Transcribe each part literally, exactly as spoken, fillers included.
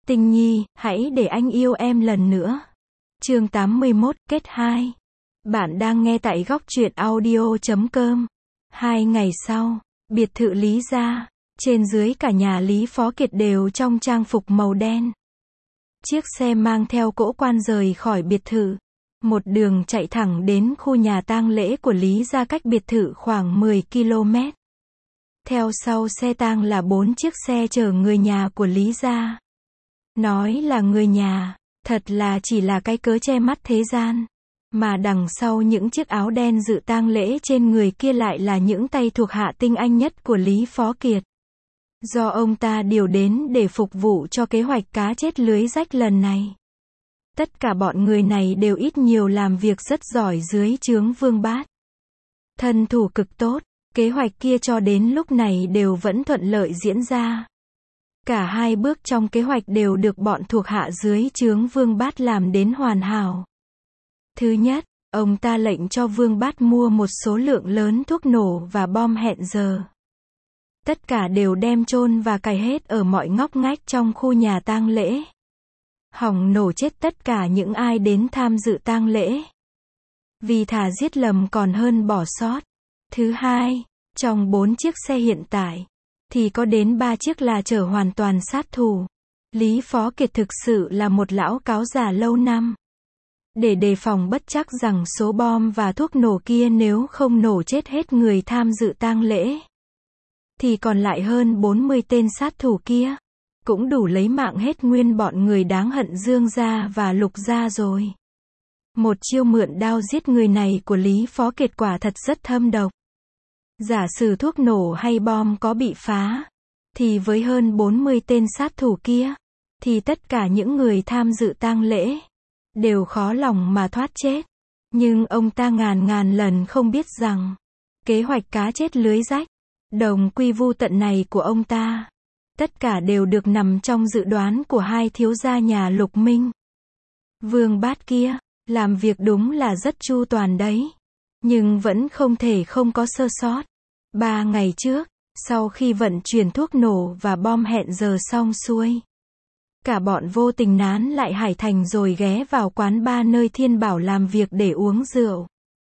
Tinh Nhi, hãy để anh yêu em lần nữa. Chương tám mươi mốt, kết hai. Bạn đang nghe tại góc truyện audio chấm com. Hai ngày sau, biệt thự Lý gia, trên dưới cả nhà Lý Phó Kiệt đều trong trang phục màu đen. Chiếc xe mang theo cỗ quan rời khỏi biệt thự. Một đường chạy thẳng đến khu nhà tang lễ của Lý gia cách biệt thự khoảng mười ki lô mét. Theo sau xe tang là bốn chiếc xe chở người nhà của Lý gia. Nói là người nhà, thật là chỉ là cái cớ che mắt thế gian. Mà đằng sau những chiếc áo đen dự tang lễ trên người kia lại là những tay thuộc hạ tinh anh nhất của Lý Phó Kiệt. Do ông ta điều đến để phục vụ cho kế hoạch cá chết lưới rách lần này. Tất cả bọn người này đều ít nhiều làm việc rất giỏi dưới trướng Vương Bát. Thân thủ cực tốt, kế hoạch kia cho đến lúc này đều vẫn thuận lợi diễn ra. Cả hai bước trong kế hoạch đều được bọn thuộc hạ dưới trướng Vương Bát làm đến hoàn hảo. Thứ nhất, ông ta lệnh cho Vương Bát mua một số lượng lớn thuốc nổ và bom hẹn giờ. Tất cả đều đem chôn và cài hết ở mọi ngóc ngách trong khu nhà tang lễ. Hỏng nổ chết tất cả những ai đến tham dự tang lễ. Vì thà giết lầm còn hơn bỏ sót. Thứ hai, trong bốn chiếc xe hiện tại, thì có đến ba chiếc là chở hoàn toàn sát thủ. Lý Phó Kiệt thực sự là một lão cáo già lâu năm. Để đề phòng bất trắc rằng số bom và thuốc nổ kia nếu không nổ chết hết người tham dự tang lễ, thì còn lại hơn bốn mươi tên sát thủ kia, cũng đủ lấy mạng hết nguyên bọn người đáng hận Dương gia và Lục gia rồi. Một chiêu mượn đao giết người này của Lý Phó Kiệt quả thật rất thâm độc. Giả sử thuốc nổ hay bom có bị phá, thì với hơn bốn mươi tên sát thủ kia, thì tất cả những người tham dự tang lễ đều khó lòng mà thoát chết. Nhưng ông ta ngàn ngàn lần không biết rằng, kế hoạch cá chết lưới rách, đồng quy vu tận này của ông ta, tất cả đều được nằm trong dự đoán của hai thiếu gia nhà Lục Minh. Vương Bát kia, làm việc đúng là rất chu toàn đấy. Nhưng vẫn không thể không có sơ sót. Ba ngày trước, sau khi vận chuyển thuốc nổ và bom hẹn giờ xong xuôi, cả bọn vô tình nán lại Hải Thành rồi ghé vào quán bar nơi Thiên Bảo làm việc để uống rượu.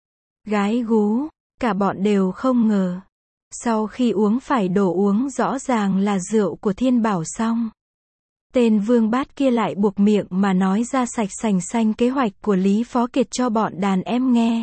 Gái gú, cả bọn đều không ngờ. Sau khi uống phải đồ uống rõ ràng là rượu của Thiên Bảo xong, tên Vương Bát kia lại buộc miệng mà nói ra sạch sành xanh kế hoạch của Lý Phó Kiệt cho bọn đàn em nghe.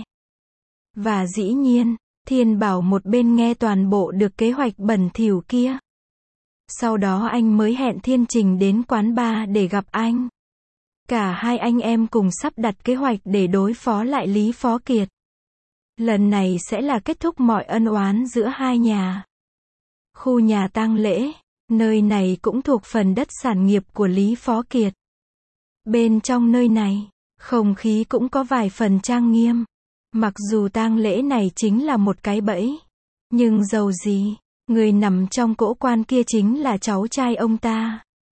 Và dĩ nhiên, Thiên Bảo một bên nghe toàn bộ được kế hoạch bẩn thỉu kia. Sau đó anh mới hẹn Thiên Trình đến quán bar để gặp anh. Cả hai anh em cùng sắp đặt kế hoạch để đối phó lại Lý Phó Kiệt. Lần này sẽ là kết thúc mọi ân oán giữa hai nhà. Khu nhà tang lễ, nơi này cũng thuộc phần đất sản nghiệp của Lý Phó Kiệt. Bên trong nơi này, không khí cũng có vài phần trang nghiêm. Mặc dù tang lễ này chính là một cái bẫy, nhưng dầu gì, người nằm trong cỗ quan kia chính là cháu trai ông ta.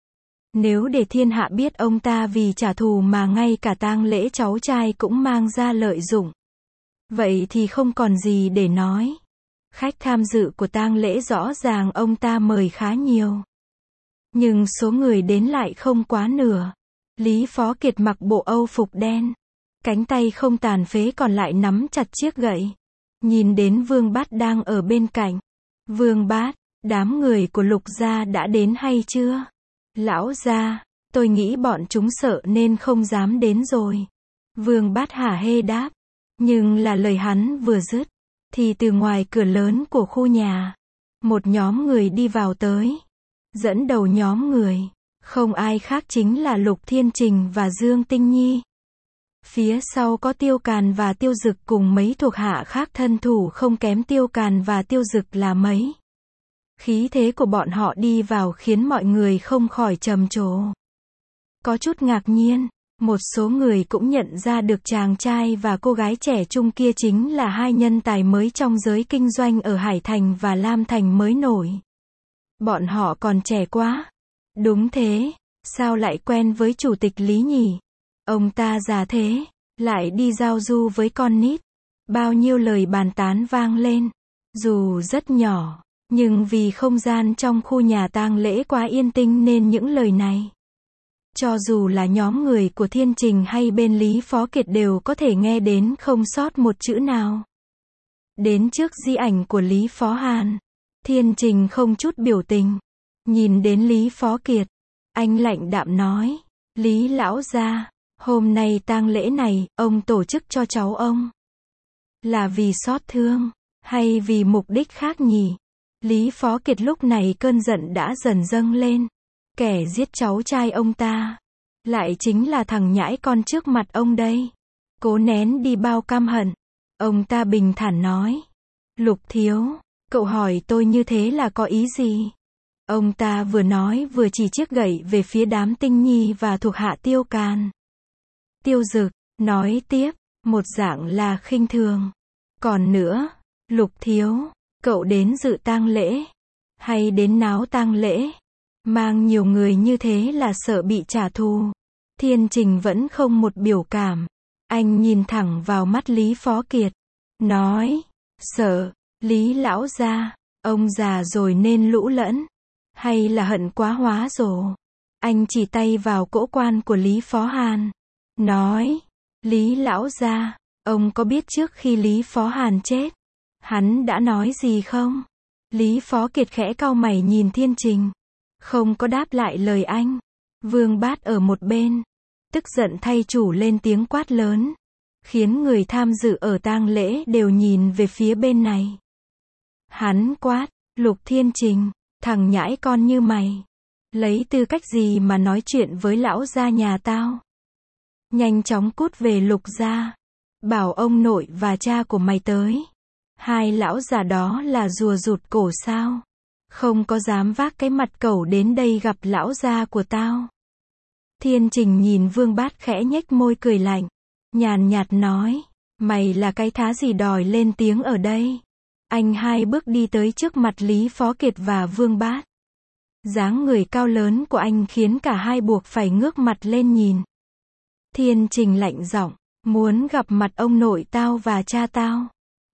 Nếu để thiên hạ biết ông ta vì trả thù mà ngay cả tang lễ cháu trai cũng mang ra lợi dụng, vậy thì không còn gì để nói. Khách tham dự của tang lễ rõ ràng ông ta mời khá nhiều, nhưng số người đến lại không quá nửa. Lý Phó Kiệt mặc bộ âu phục đen, cánh tay không tàn phế còn lại nắm chặt chiếc gậy. Nhìn đến Vương Bát đang ở bên cạnh. Vương Bát, đám người của Lục gia đã đến hay chưa? Lão gia, tôi nghĩ bọn chúng sợ nên không dám đến rồi. Vương Bát hả hê đáp. Nhưng là lời hắn vừa dứt, thì từ ngoài cửa lớn của khu nhà, một nhóm người đi vào tới. Dẫn đầu nhóm người, không ai khác chính là Lục Thiên Trình và Dương Tinh Nhi. Phía sau có Tiêu Càn và Tiêu Dực cùng mấy thuộc hạ khác thân thủ không kém Tiêu Càn và Tiêu Dực là mấy. Khí thế của bọn họ đi vào khiến mọi người không khỏi trầm trồ. Có chút ngạc nhiên, một số người cũng nhận ra được chàng trai và cô gái trẻ trung kia chính là hai nhân tài mới trong giới kinh doanh ở Hải Thành và Lam Thành mới nổi. Bọn họ còn trẻ quá. Đúng thế, sao lại quen với chủ tịch Lý nhỉ? Ông ta già thế, lại đi giao du với con nít. Bao nhiêu lời bàn tán vang lên. Dù rất nhỏ, nhưng vì không gian trong khu nhà tang lễ quá yên tĩnh nên những lời này Cho dù là nhóm người của Thiên Trình hay bên Lý Phó Kiệt đều có thể nghe đến không sót một chữ nào. Đến trước di ảnh của Lý Phó Hàn, Thiên Trình không chút biểu tình. Nhìn đến Lý Phó Kiệt, anh lạnh đạm nói, Lý lão gia, hôm nay tang lễ này, ông tổ chức cho cháu ông. Là vì xót thương, hay vì mục đích khác nhỉ? Lý Phó Kiệt lúc này cơn giận đã dần dâng lên. Kẻ giết cháu trai ông ta, lại chính là thằng nhãi con trước mặt ông đây. Cố nén đi bao căm hận, ông ta bình thản nói, Lục thiếu, cậu hỏi tôi như thế là có ý gì? Ông ta vừa nói vừa chỉ chiếc gậy về phía đám Tinh Nhi và thuộc hạ Tiêu Càn. Tiêu Dực nói tiếp, một dạng là khinh thường. Còn nữa, Lục thiếu, cậu đến dự tang lễ, hay đến náo tang lễ? Mang nhiều người như thế là sợ bị trả thù. Thiên Trình vẫn không một biểu cảm. Anh nhìn thẳng vào mắt Lý Phó Kiệt. Nói, sợ, Lý lão gia, ông già rồi nên lũ lẫn. Hay là hận quá hóa rồ. Anh chỉ tay vào cỗ quan của Lý Phó Hàn. Nói, Lý lão gia, ông có biết trước khi Lý Phó Hàn chết, hắn đã nói gì không? Lý Phó Kiệt khẽ cau mày nhìn Thiên Trình. Không có đáp lại lời anh. Vương Bát ở một bên, tức giận thay chủ lên tiếng quát lớn, khiến người tham dự ở tang lễ đều nhìn về phía bên này. Hắn quát, Lục Thiên Trình, thằng nhãi con như mày, lấy tư cách gì mà nói chuyện với lão gia nhà tao? Nhanh chóng cút về Lục gia, bảo ông nội và cha của mày tới. Hai lão già đó là rùa rụt cổ sao? Không có dám vác cái mặt cẩu đến đây gặp lão gia của tao. Thiên Trình nhìn Vương Bát khẽ nhếch môi cười lạnh, nhàn nhạt nói, mày là cái thá gì đòi lên tiếng ở đây? Anh hai bước đi tới trước mặt Lý Phó Kiệt và Vương Bát. Dáng người cao lớn của anh khiến cả hai buộc phải ngước mặt lên nhìn. Thiên Trình lạnh giọng, muốn gặp mặt ông nội tao và cha tao.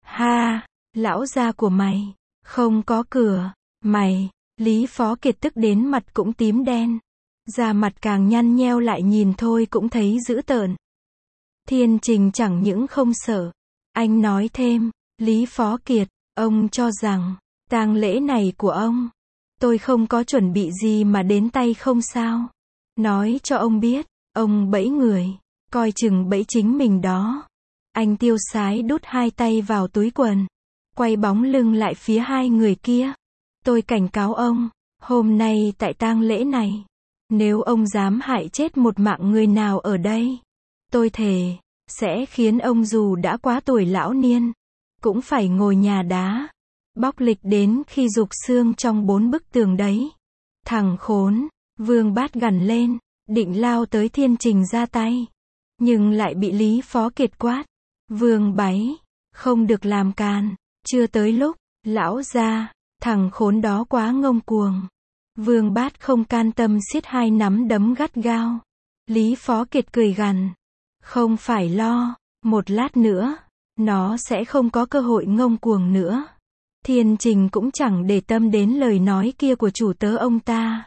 Ha, lão gia của mày, không có cửa. Mày, Lý Phó Kiệt tức đến mặt cũng tím đen. Da mặt càng nhăn nheo lại nhìn thôi cũng thấy dữ tợn. Thiên Trình chẳng những không sợ. Anh nói thêm, Lý Phó Kiệt, ông cho rằng, tang lễ này của ông, tôi không có chuẩn bị gì mà đến tay không sao? Nói cho ông biết, ông bẫy người, coi chừng bẫy chính mình đó. Anh tiêu sái đút hai tay vào túi quần, quay bóng lưng lại phía hai người kia. Tôi cảnh cáo ông, hôm nay tại tang lễ này, nếu ông dám hại chết một mạng người nào ở đây, tôi thề, sẽ khiến ông dù đã quá tuổi lão niên, cũng phải ngồi nhà đá, bóc lịch đến khi rục xương trong bốn bức tường đấy. Thằng khốn, Vương Bát gằn lên, định lao tới Thiên Trình ra tay, nhưng lại bị Lý Phó Kiệt quát. Vương Báy, không được làm càn, chưa tới lúc, lão gia. Thằng khốn đó quá ngông cuồng. Vương Bát không can tâm siết hai nắm đấm gắt gao. Lý Phó Kiệt cười gằn. Không phải lo, một lát nữa, nó sẽ không có cơ hội ngông cuồng nữa. Thiên Trình cũng chẳng để tâm đến lời nói kia của chủ tớ ông ta.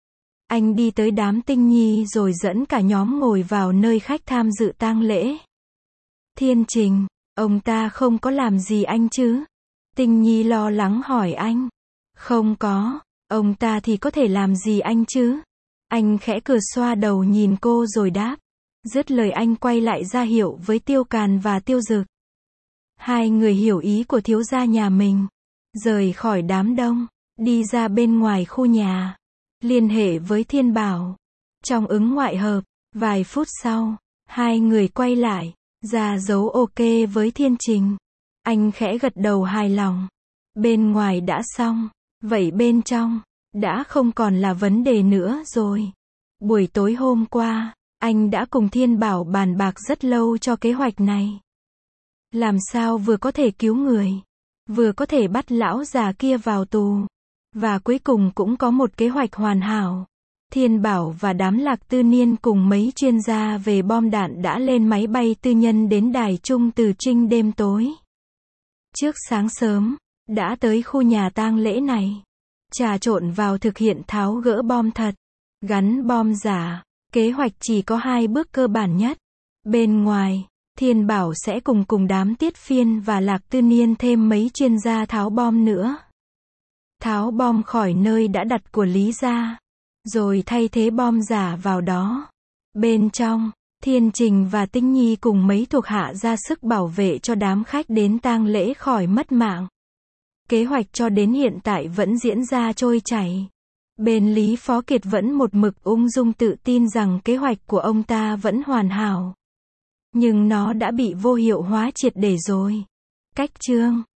Anh đi tới đám Tinh Nhi rồi dẫn cả nhóm ngồi vào nơi khách tham dự tang lễ. Thiên Trình, ông ta không có làm gì anh chứ? Tinh Nhi lo lắng hỏi anh. Không có, ông ta thì có thể làm gì anh chứ? Anh khẽ cười xoa đầu nhìn cô rồi đáp. Dứt lời anh quay lại ra hiệu với Tiêu Càn và Tiêu Dực. Hai người hiểu ý của thiếu gia nhà mình, rời khỏi đám đông, đi ra bên ngoài khu nhà, liên hệ với Thiên Bảo. Trong ứng ngoại hợp, vài phút sau, hai người quay lại, ra dấu ok với Thiên Trình. Anh khẽ gật đầu hài lòng. Bên ngoài đã xong, vậy bên trong, đã không còn là vấn đề nữa rồi. Buổi tối hôm qua, anh đã cùng Thiên Bảo bàn bạc rất lâu cho kế hoạch này. Làm sao vừa có thể cứu người, vừa có thể bắt lão già kia vào tù, và cuối cùng cũng có một kế hoạch hoàn hảo. Thiên Bảo và đám Lạc Tư Niên cùng mấy chuyên gia về bom đạn đã lên máy bay tư nhân đến Đài Trung từ Trinh đêm tối. Trước sáng sớm, đã tới khu nhà tang lễ này, trà trộn vào thực hiện tháo gỡ bom thật, gắn bom giả, Kế hoạch chỉ có hai bước cơ bản nhất. Bên ngoài, Thiên Bảo sẽ cùng cùng đám Tiết Phiên và Lạc Tư Niên thêm mấy chuyên gia tháo bom nữa. Tháo bom khỏi nơi đã đặt của Lý gia, rồi thay thế bom giả vào đó. Bên trong, Thiên Trình và Tinh Nhi cùng mấy thuộc hạ ra sức bảo vệ cho đám khách đến tang lễ khỏi mất mạng. Kế hoạch cho đến hiện tại vẫn diễn ra trôi chảy. Bên Lý Phó Kiệt vẫn một mực ung dung tự tin rằng kế hoạch của ông ta vẫn hoàn hảo. Nhưng nó đã bị vô hiệu hóa triệt để rồi. Cách chương